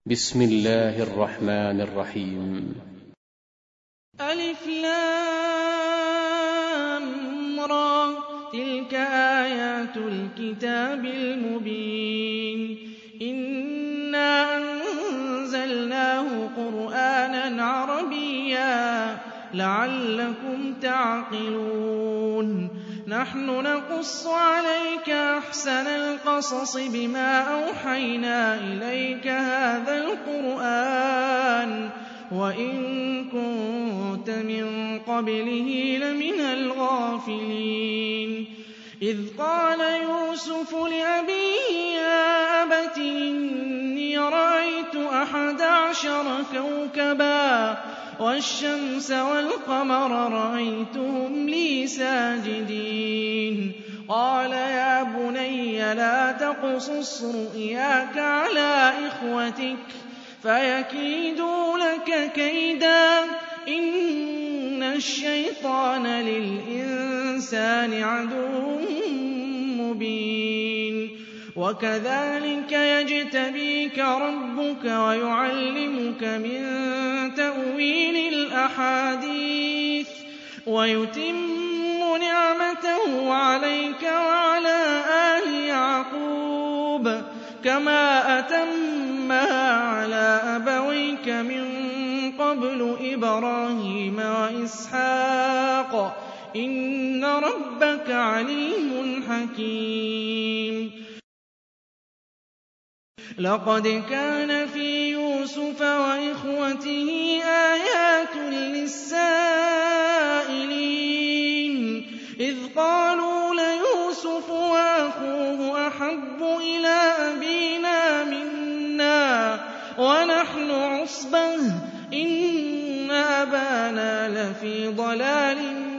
بسم الله الرحمن الرحيم. ألف لام را تلك آيات الكتاب المبين إنا أنزلناه قرآنا عربيا لعلكم تعقلون نحن نقص عليك أحسن القصص بما أوحينا إليك هذا القرآن وإن كنت من قبله لمن الغافلين إذ قال يوسف لأبيه يا أبت إني رأيت 11 كوكبا والشمس والقمر رأيتهم لي ساجدين قال يا بني لا تقصص رؤياك على إخوتك فيكيدوا لك كيدا إن الشيطان للإنسان عدو مبين وكذلك يجتبيك ربك ويعلمك من تأويل الأحاديث ويتم نعمته عليك وعلى آل يعقوب كما أتمها على أبويك من قبل إبراهيم وإسحاق إن ربك عليم حكيم لقد كان في يوسف وإخوته آيات للسائلين إذ قالوا ليوسف وأخوه أحب إلى أبينا منا ونحن عصبة إن أبانا لفي ضلال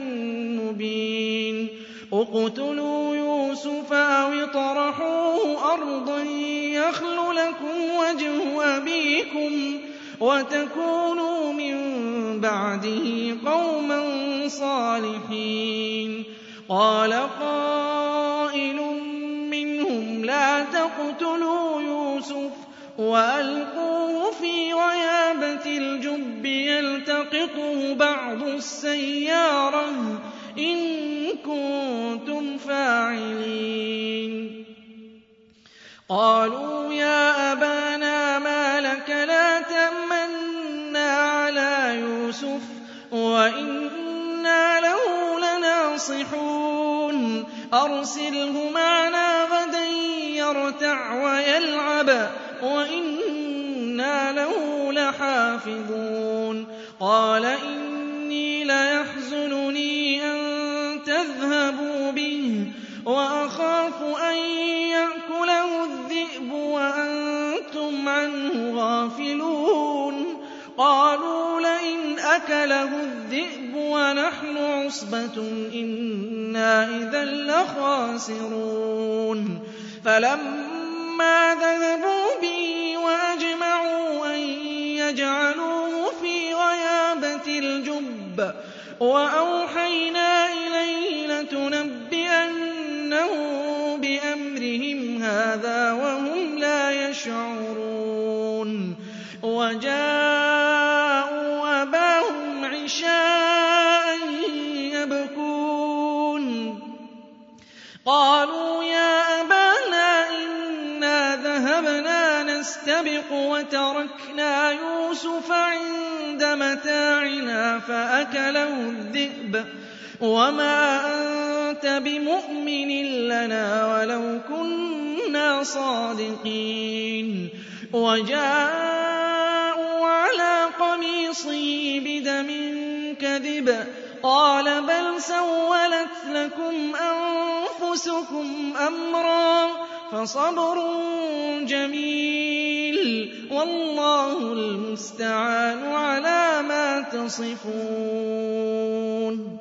مبين اقتلوا يوسف أو اطرحوه أرضا يخل لكم وجه أبيكم وتكونوا من بعده قوما صالحين قال قائل منهم لا تقتلوا يوسف وألقوه في غيابة الجب يلتقطه بعض السيارة إن كنتم فاعلين قالوا يا أبانا ما لك لا تأمنا على يوسف وإنا له لناصحون أرسله معنا غدا يرتع ويلعب وإنا له لحافظون قال إني ليحزنني أن تذهبوا به وأخاف أن يأكله الذئب وأنتم عنه غافلون قالوا لئن أكله الذئب ونحن عصبة إنا إذا لخاسرون فلما ذهبوا به وأجمعوا أن يجعلوه في غيابة الجب وأوحينا إليه لتنبئنهم بأمرهم هذا وهم لا يشعرون وجاءوا أباهم عشاء يبكون قالوا يا أبانا إنا ذهبنا نستبق وتركنا يوسف عند متاعنا فأكله الذئب وما أنت بمؤمن لنا ولو كنا صادقين وجاءوا على قميصه بدم كذب قال بل سولت لكم أنفسكم أمرا فصبر جميل والله المستعان على ما تصفون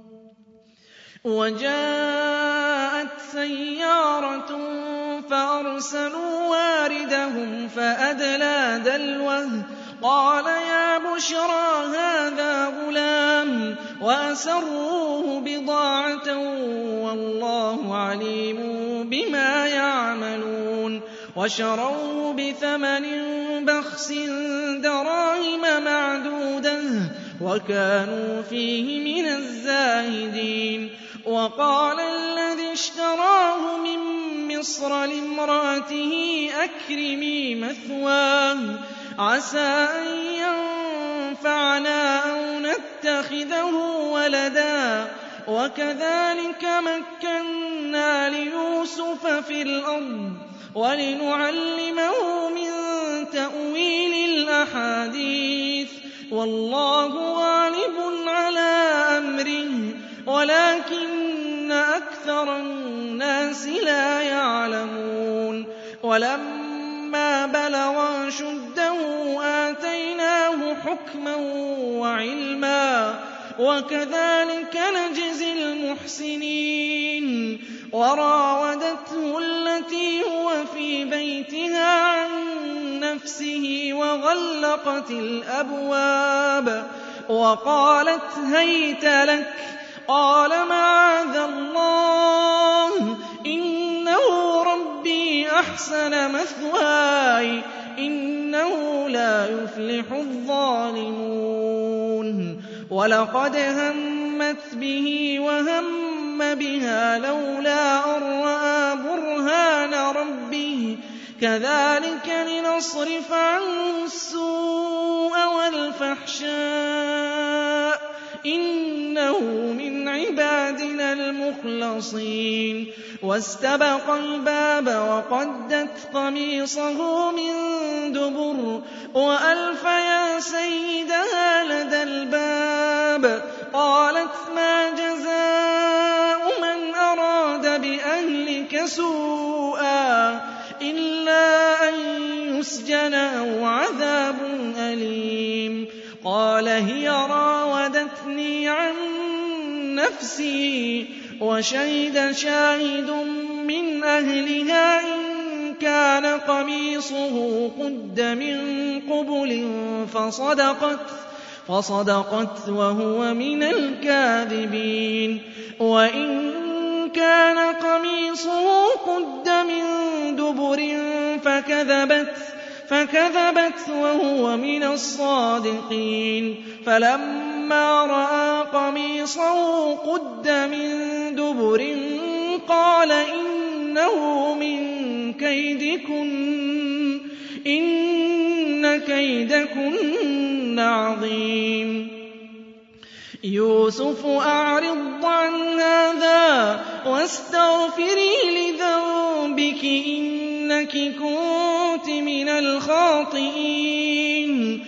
وجاءت سيارة فأرسلوا واردهم فأدلى دلوه قال يا بشرى هذا غلام وأسروه بضاعة والله عليم بما يعملون وشروه بثمن بخس دراهم معدودة وكانوا فيه من الزاهدين. وقال الذي اشتراه من مصر لامرأته أكرمي مثواه عسى أن ينفعنا أو نتخذه ولدا وكذلك مكنا ليوسف في الأرض ولنعلمه من تأويل الأحاديث والله غالب على أمره ولكن أكثر الناس لا يعلمون. ولما بلغ أشده آتيناه حكما وعلما وكذلك نجزي المحسنين. وراودته التي هو في بيتها عن نفسه وغلقت الأبواب وقالت هيت لك قال معاذ الله إنه ربي أحسن مثواي إنه لا يفلح الظالمون. ولقد همت به وهم بها لولا أن رأى برهان ربه كذلك لنصرف عنه السوء والفحشاء إنه من عبادنا المخلصين. واستبق الباب وقدت قميصه من دبر وألف يا سيدها لدى الباب قالت ما جزاء من أراد بأهلك سوءا إلا أن يسجن أو عذاب أليم. قال هي راودتني عن نفسي وشهد شاهد من أهلها إن كان قميصه قد من قبل فصدقت وهو من الكاذبين. وإن كان قميصه قد من دبر فكذبت وهو من الصادقين. فلما رأى قميصه قد من دبر قال إنه من كيدكن إن كيدكن عظيم. يوسف أعرض عن هذا واستغفري لذنبك إنك كنت من الخاطئين.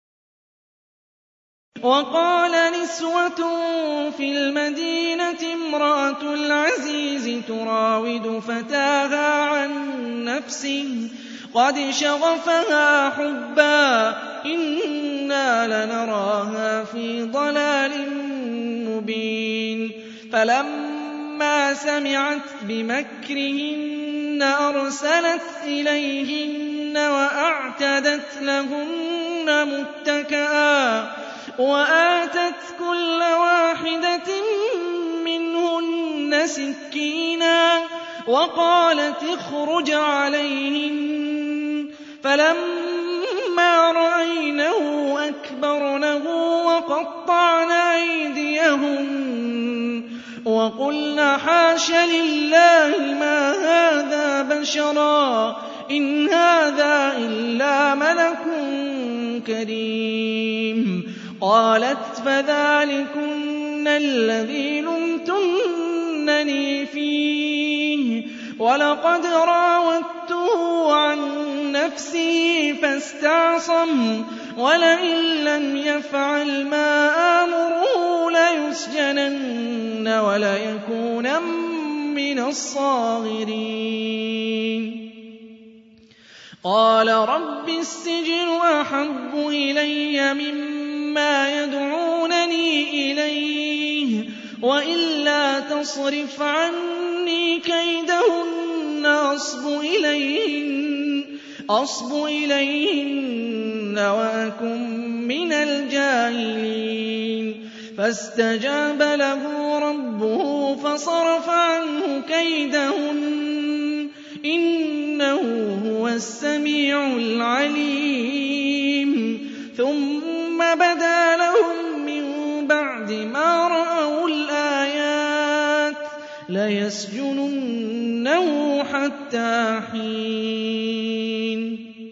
وقال نسوة في المدينة امرأة العزيز تراود فتاها عن نفسه قد شغفها حبا إنا لنراها في ضلال مبين. فلما سمعت بمكرهن أرسلت إليهن وأعتدت لهن متكئا وآتت كل واحدة منهن سكينا وقالت اخرج عليهن. فلما رأينه أكبرنه وقطعن أيديهن وقلن حاش لله ما هذا بشرا إن هذا إلا ملك كريم. قالت فذلكن الذي لمتنني فيه ولقد راودته عن نفسه فاستعصم ولئن لم يفعل ما آمره ليسجنن وليكونن من الصاغرين. قال رب السجن أحب إلي مما يدعونني إليه وإلا تصرف عني كيدهن أصب إليهن وأكن من الجاهلين. فاستجاب له ربه فصرف عنه كيدهن إنه هو السميع العليم ثم بدا لهم من بعد ما رأوا الآيات ليسجننه حتى حين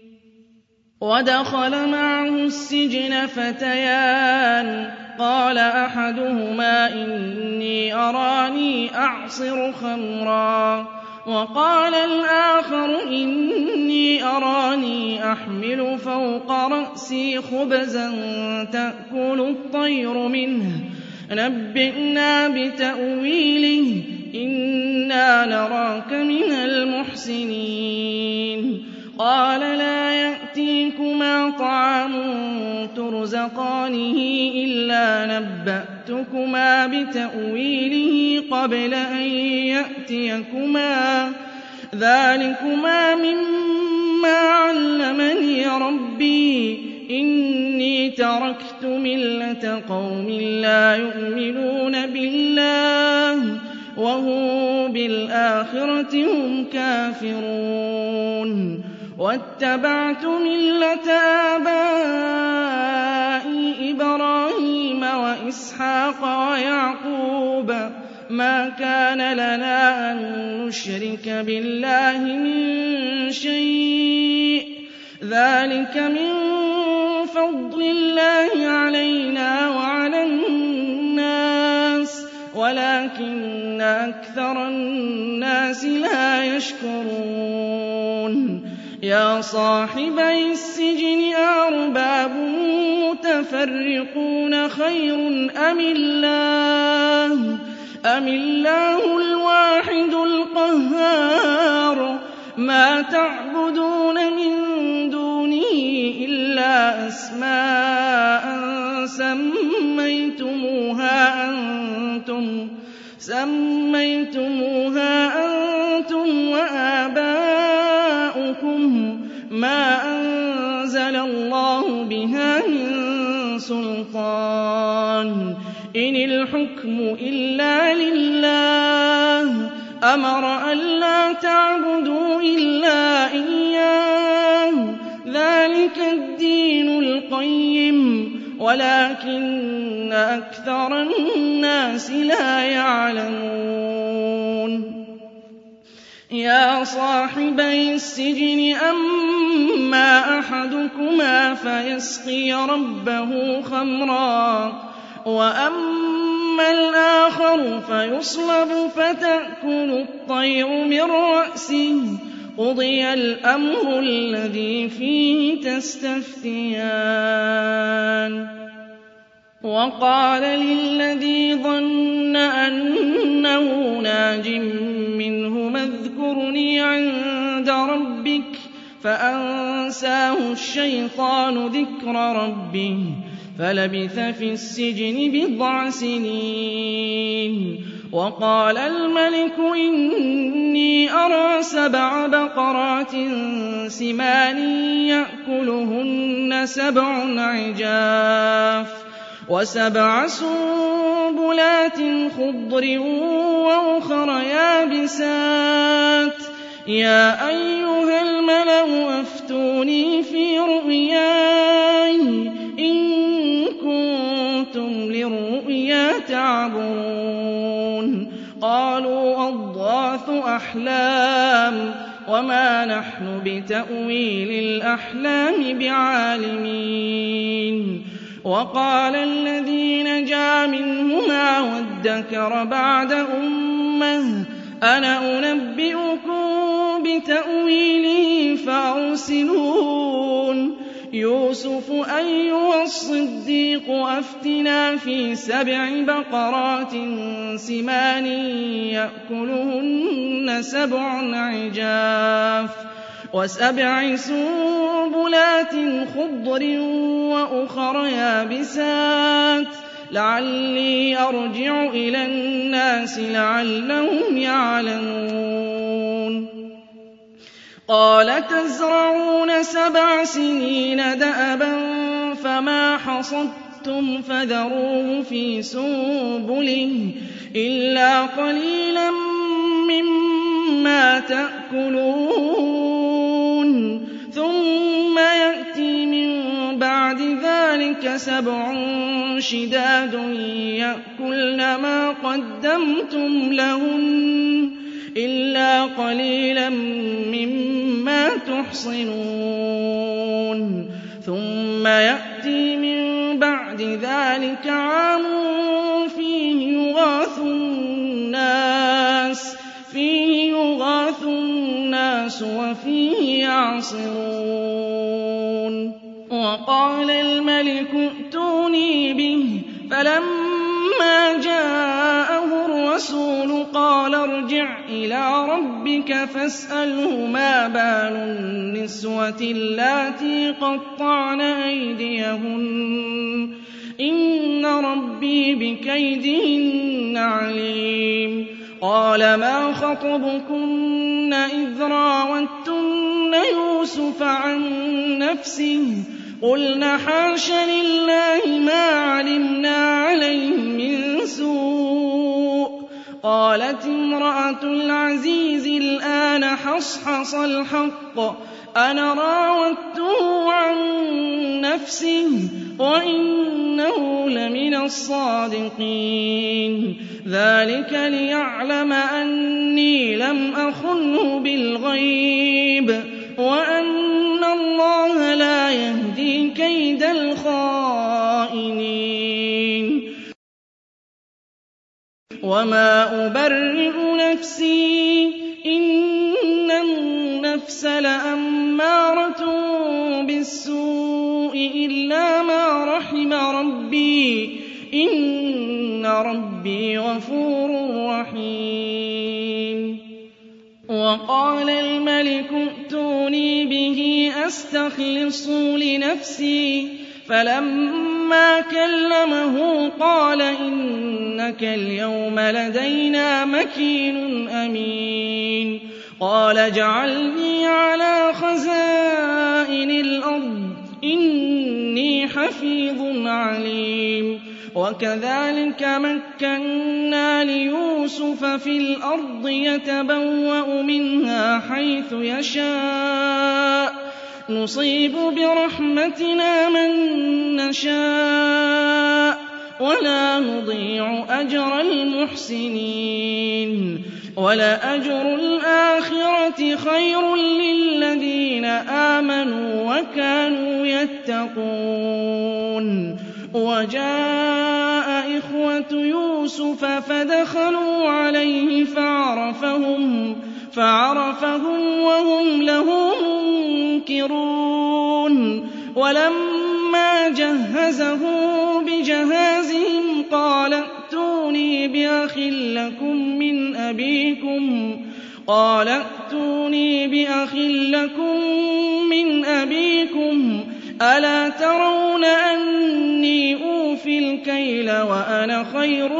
ودخل معه السجن فتيان قال أحدهما إني أراني أعصر خمرا وقال الآخر إني أراني أحمل فوق رأسي خبزا تأكل الطير منه نبئنا بتأويله إنا نراك من المحسنين قال لا يأتيكما طعام ترزقانه إلا نبأتكما بتأويله قبل أن يأتيكما ذلكما مما علمني ربي إني تركت ملة قوم لا يؤمنون بالله وهم بالآخرة هم كافرون واتبعت ملة آبائي إبراهيم وإسحاق ويعقوب ما كان لنا أن نشرك بالله من شيء ذلك من فضل الله علينا وعلى الناس ولكن أكثر الناس لا يشكرون يا صاحبي السجن أأرباب متفرقون خير أم الله الواحد القهار ما تعبدون من دونه إلا أسماء سميتموها أنتم وآباؤكم ما أنزل الله بها من سلطان إن الحكم إلا لله أمر ألا تعبدوا إلا إياه ذلك الدين القيم ولكن أكثر الناس لا يعلمون يا صاحبي السجن أما أحدكما فيسقي ربه خمرا وأما الآخر فيصلب فتأكل الطير من رأسه قضي الأمر الذي فيه تستفتيان وقال للذي ظن أنه ناج منهما اذكرني عند ربك فأنساه الشيطان ذكر ربه فلبث في السجن بضع سنين وقال الملك إني أرى 7 بقرات سمان يأكلهن 7 عجاف و7 سنبلات خضر وأخر يابسات يا أيها الملأ أفتوني في رؤياي إن كنتم للرؤيا تعبرون قالوا أضغاث أحلام وما نحن بتأويل الأحلام بعالمين وقال الذي نجا منهما وادكر بعد أمة أنا أنبئكم بتأويله فأرسلون يوسف أيها الصديق أفتنا في 7 بقرات سمان يأكلهن 7 عجاف و7 سنبلات خضر وأخر يابسات لعلي أرجع إلى الناس لعلهم يعلمون قال تزرعون 7 سنين دأبا فما حصدتم فذروه في سنبله إلا قليلا مما تأكلون ذلك 7 شداد يأكلن ما قدمتم لهن إلا قليلا مما تحصنون ثم يأتي من بعد ذلك عام فيه يغاث الناس وفيه يعصرون وقال الملك ائتوني به فلما جاءه الرسول قال ارجع إلى ربك فاسأله ما بال النسوة اللاتي قطعن أيديهن إن ربي بكيدهن عليم قال ما خطبكن إذ راوتن يوسف عن نفسه قلنا حاش لله ما علمنا عليه من سوء قالت امرأة العزيز الآن حصحص الحق أنا راودته عن نفسه وإنه لمن الصادقين ذلك ليعلم أني لم أخنه بالغيب وأن الله لا يهدي كيد الخائنين وما أبرئ نفسي إن النفس لأمارة بالسوء إلا ما رحم ربي إن ربي غفور رحيم وقال الملك ائتوني به أستخلصه لنفسي فلما كلمه قال إنك اليوم لدينا مكين أمين قال اجعلني على خزائن الأرض إني حفيظ عليم وكذلك مكنا ليوسف في الأرض يتبوأ منها حيث يشاء نصيب برحمتنا من نشاء ولا نضيع أجر المحسنين ولأجر الآخرة خير للذين آمنوا وكانوا يتقون وجاء إخوة يوسف فدخلوا عليه فعرفهم وهم له منكرون ولما جهزه بجهازهم قال ائتوني بأخ لكم من أبيكم ألا ترون أني أوفي الكيل وأنا خير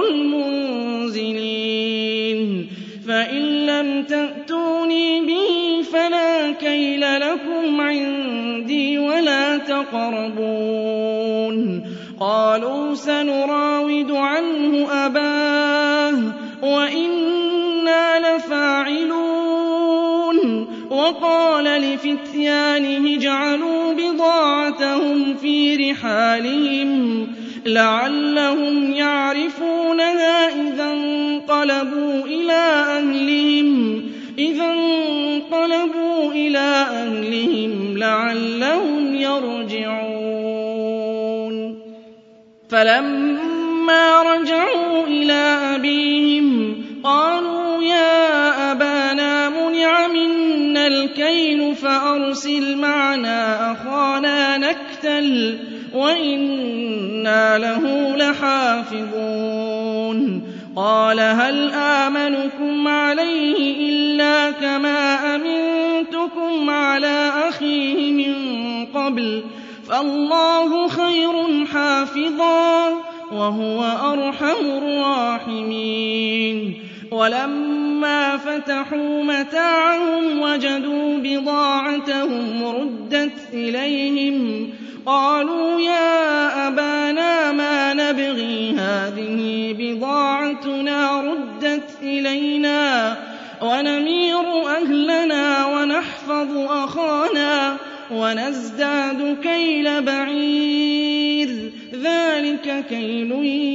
المنزلين فإن لم تأتوني به فلا كيل لكم عندي ولا تقربون قالوا سنراود عنه أباه وإنا لفاعلون وقال لفتيانه اجعلوا بضاعتهم في رحالهم لعلهم يعرفونها إذا انقلبوا إلى أهلهم لعلهم يرجعون فلما رجعوا إلى أبيهم قالوا يا أبانا منع منا الكيل فأرسل معنا أخانا نكتل وإنا له لحافظون قال هل آمنكم عليه إلا كما أمنتكم على أخيه من قبل فالله خير حافظا وهو أرحم الراحمين ولما فتحوا متاعهم وجدوا بضاعتهم ردت إليهم قالوا يا أبانا ما نبغي هذه بضاعتنا ردت إلينا ونمير أهلنا ونحفظ أخانا ونزداد كيل بعير ذلك كيل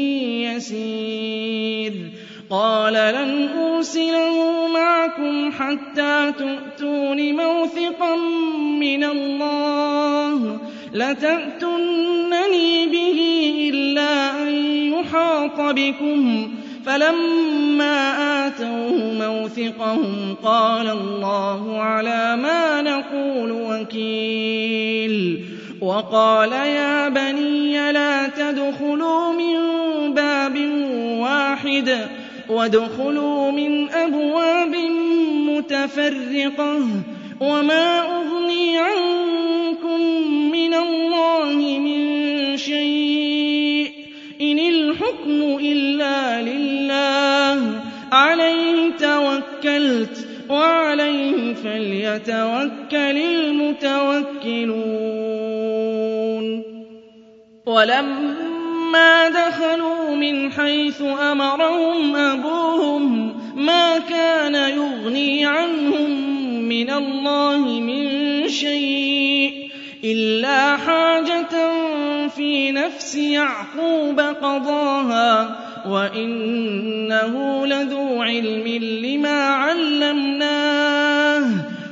يسير قال لن أرسله معكم حتى تؤتون موثقا من الله لتأتونني به إلا أن يحاط بكم فلما آتوه موثقهم قال الله على ما نقول وكيل وقال يا بني لا تدخلوا من باب واحد وادخلوا من أبواب متفرقة وما أغني عنكم من الله من شيء إن الحكم إلا لله عليه توكلت وعليه فليتوكل المتوكلون ولما دخلوا من حيث أمرهم أبوهم ما كان يغني عنهم من الله من شيء إلا حاجة في نفس يعقوب قضاها وإنه لذو علم لما علمناه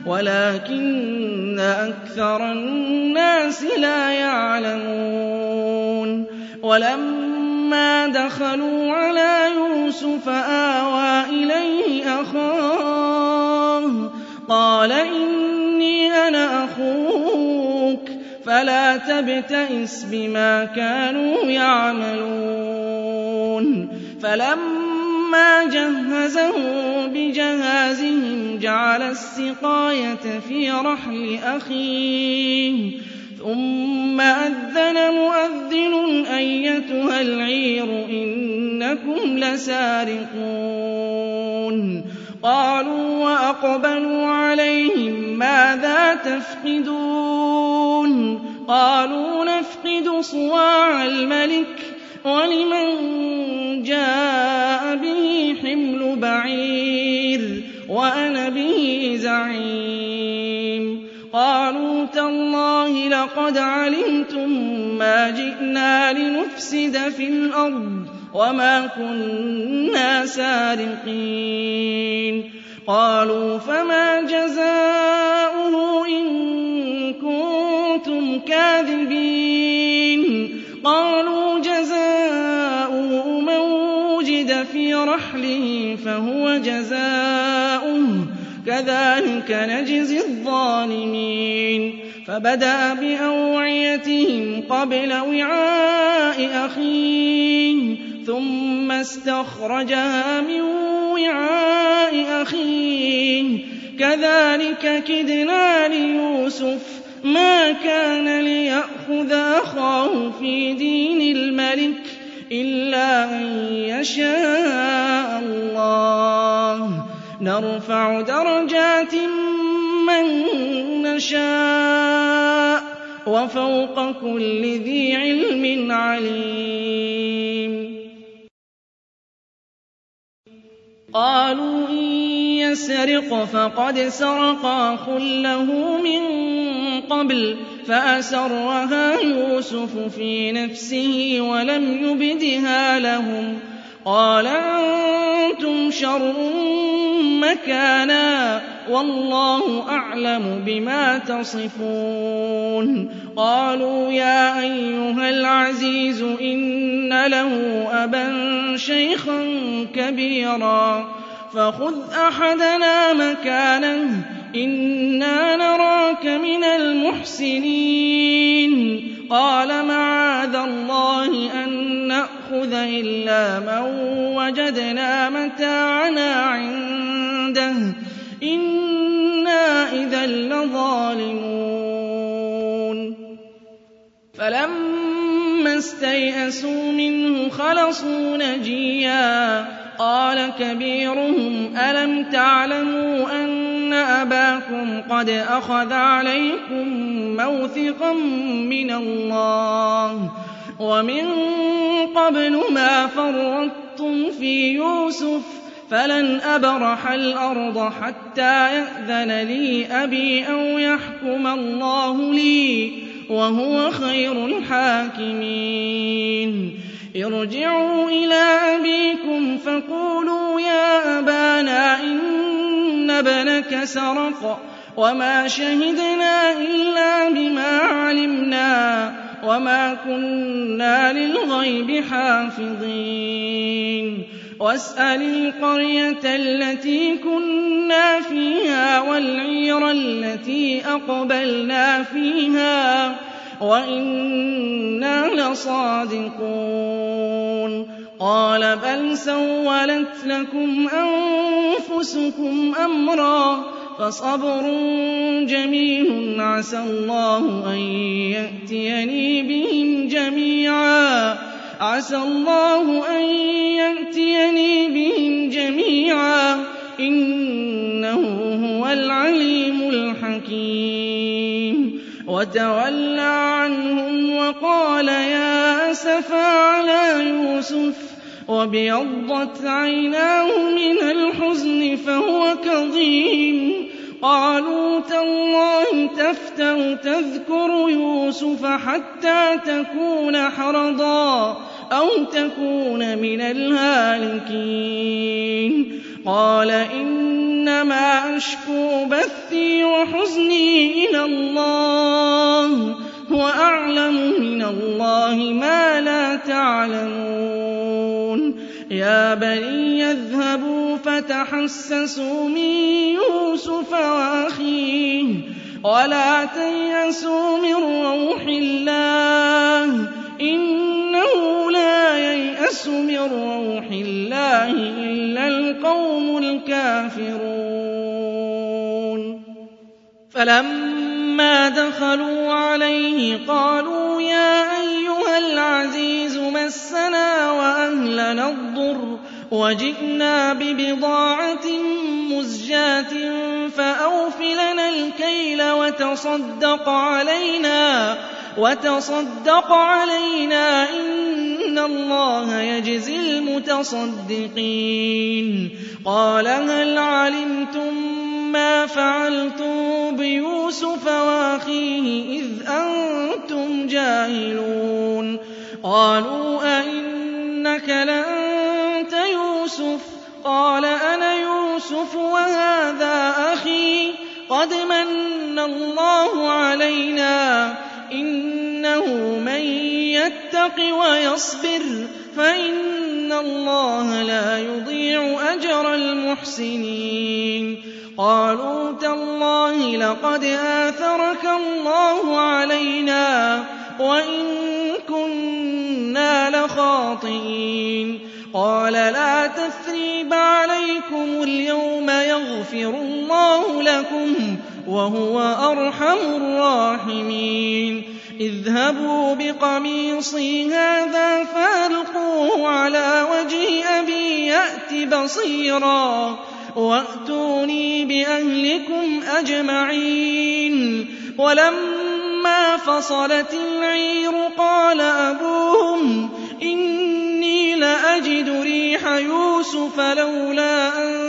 ولكن أكثر الناس لا يعلمون ولما دخلوا على يوسف آوى إليه أخاه قال إني أنا أخوك فلا تبتئس بما كانوا يعملون فلما جهزهم بجهازهم جعل السقاية في رحل أخيه ثم أذن مؤذن أيتها العير إنكم لسارقون قالوا وأقبلوا عليهم ماذا تفقدون قالوا نفقد صواع الملك ولمن جاء به حمل بعير وأنا به زعيم قالوا تالله لقد علمتم ما جئنا لنفسد في الأرض وما كنا سارقين قالوا فما جزاؤه إن كنتم كاذبين قالوا جزاؤه من وجد في رحله فهو جزاؤه كذلك نجزي الظالمين فبدأ بأوعيتهم قبل وعاء أخيه ثم استخرجها من وعاء أخيه كذلك كدنا ليوسف ما كان ليأخذ أخاه في دين الملك إلا أن يشاء الله نرفع درجات من نشاء وفوق كل ذي علم عليم قالوا إن يسرق فقد سرق أخ له من قبل فأسرها يوسف في نفسه ولم يبدها لهم قال أنتم شر مكانا والله أعلم بما تصفون قالوا يا أيها العزيز إن له أبا شيخا كبيرا فخذ أحدنا مكانه إنا نراك من المحسنين قال معاذ الله أن نأخذ إلا من وجدنا متاعنا عنده إنا إذا لظالمون فلما استيئسوا منه خلصوا نجيا قال كبيرهم ألم تعلموا أن أباكم قد أخذ عليكم موثقا من الله ومن قبل ما فرطتم في يوسف فلن أبرح الأرض حتى يأذن لي أبي أو يحكم الله لي وهو خير الحاكمين. ارجعوا إلى أبيكم فقولوا يا أبانا إن ابنك سرق وما شهدنا إلا بما علمنا وما كنا للغيب حافظين. واسأل القرية التي كنا فيها والعير التي أقبلنا فيها وإنا لصادقون. قال بل سولت لكم أنفسكم أمرا فصبر جميل عسى الله أن يأتيني بهم جميعا إنه هو العليم الحكيم. وتولى عنهم وقال يا أسفا على يوسف وابيضت عيناه من الحزن فهو كظيم. قالوا تالله تفتأ تذكر يوسف حتى تكون حرضا أو تكون من الهالكين. قال إنما أشكو بثي وحزني إلى الله وأعلم من الله ما لا تعلمون. يا بني اذهبوا فتحسسوا من يوسف وأخيه ولا تيأسوا من روح الله إنه لا ييأس من روح الله إلا القوم الكافرون. فلما دخلوا عليه قالوا يا أيها العزيز مسنا وأهلنا الضر وجئنا ببضاعة مزجاة فأوف لنا الكيل وتصدق علينا إن الله يجزي المتصدقين. قال هل علمتم ما فعلتم بيوسف وأخيه إذ أنتم جاهلون؟ قالوا أئنك لأنت يوسف؟ قال أنا يوسف وهذا أخي قد من الله علينا إنه من يتق ويصبر فإن الله لا يضيع أجر المحسنين. قالوا تالله لقد آثرك الله علينا وإن كنا لخاطئين. قال لا تثريب عليكم اليوم يغفر الله لكم وهو أرحم الراحمين. اذهبوا بقميصي هذا فألقوه على وجه أبي يأت بصيرا وأتوني بأهلكم أجمعين. ولما فصلت العير قال أبوهم إني لأجد ريح يوسف لولا أن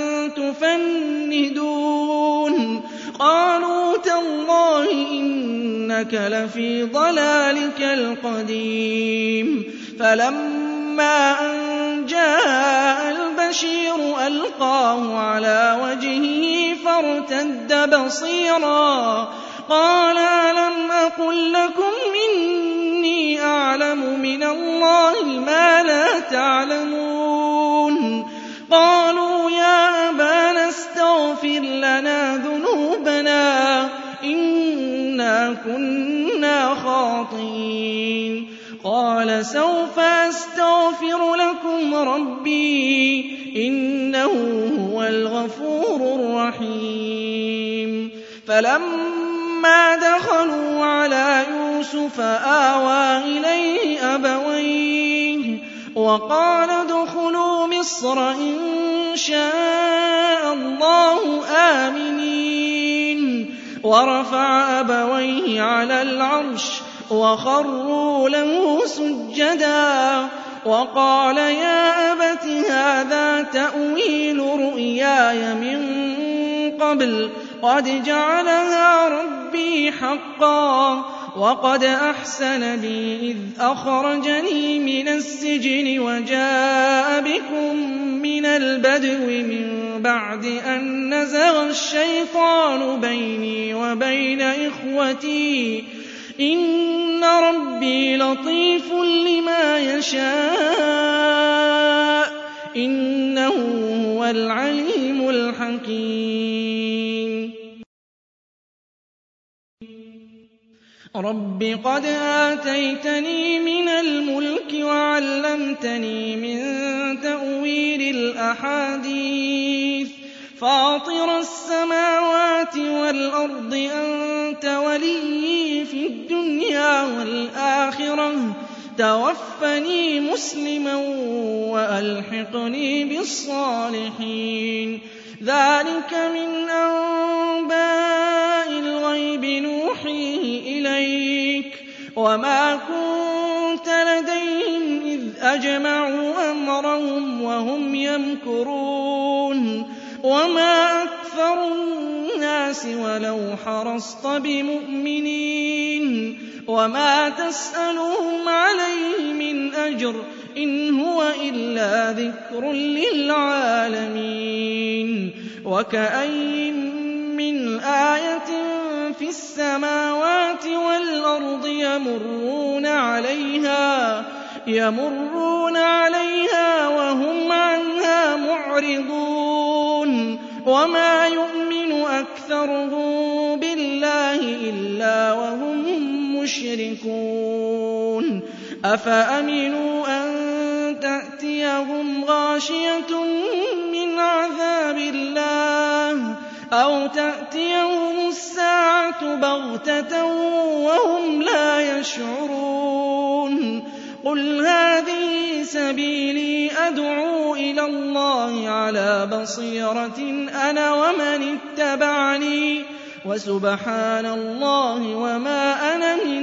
تفندون. قالوا تالله إنك لفي ضلالك القديم. فلما أن جاء البشير ألقاه على وجهه فارتد بصيرا قال ألم أقل لكم إني أعلم من الله ما لا تعلمون؟ قالوا يا أبانا استغفر لنا ذنوبنا إنا كنا خاطئين. قال سوف أستغفر لكم ربي إنه هو الغفور الرحيم. فلما دخلوا على يوسف آوى إليه أبويه وقال ادخلوا مصر إن شاء الله آمنين. ورفع أبويه على العرش وخروا له سجدا وقال يا أبت هذا تأويل رؤياي من قبل قد جعلها ربي حقا وقد أحسن بي إذ أخرجني من السجن وجاء بكم من البدو من بعد أن نزغ الشيطان بيني وبين إخوتي إن ربي لطيف لما يشاء إنه هو العليم الحكيم رب قد آتيتني من الملك وعلمتني من تأويل الأحاديث فاطر السماوات والأرض أنت وليي في الدنيا والآخرة توفني مسلما وألحقني بالصالحين ذلك من أنباء الغيب نوحيه إليك وما كنت لديهم إذ أجمعوا أمرهم وهم يمكرون وما أكثر الناس ولو حرصت بمؤمنين وما تسألهم عليه من أجر إن هو إلا ذكر للعالمين وكأين من آية في السماوات والأرض يمرون عليها وهم عنها معرضون وما يؤمن أكثرهم بالله إلا وهم مشركون أفأمنوا أن تأتيهم غاشية من عذاب الله أو تأتيهم الساعة بغتة وهم لا يشعرون قل هذه سبيلي أدعو إلى الله على بصيرة أنا ومن اتبعني وسبحان الله وما أنا من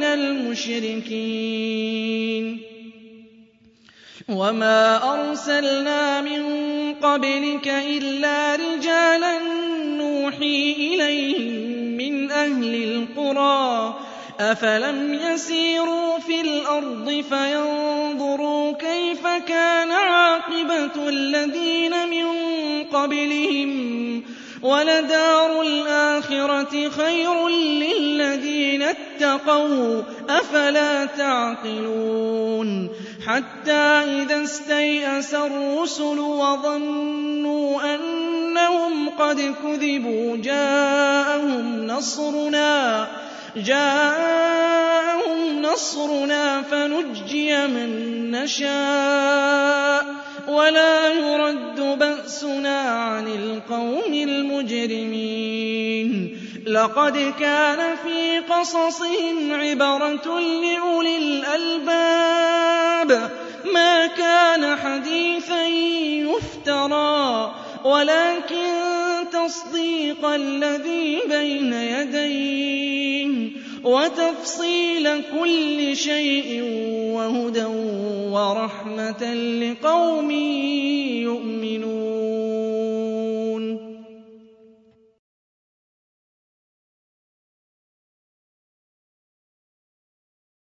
المشركين وما أرسلنا من قبلك إلا رجالا نوحي إليهم من أهل القرى أفلم يسيروا في الأرض فينظروا كيف كان عاقبة الذين من قبلهم ولدار الآخرة خير للذين اتقوا أفلا تعقلون حتى إذا استيأس الرسل وظنوا أنهم قد كذبوا جاءهم نصرنا فنجي من نشاء ولا يرد بأسنا عن القوم المجرمين لقد كان في قصصهم عبرة لأولي الألباب ما كان حديثا يفترى ولكن تصديق الذي بين يديه وتفصيل كل شيء وهدى ورحمة لقوم يؤمنون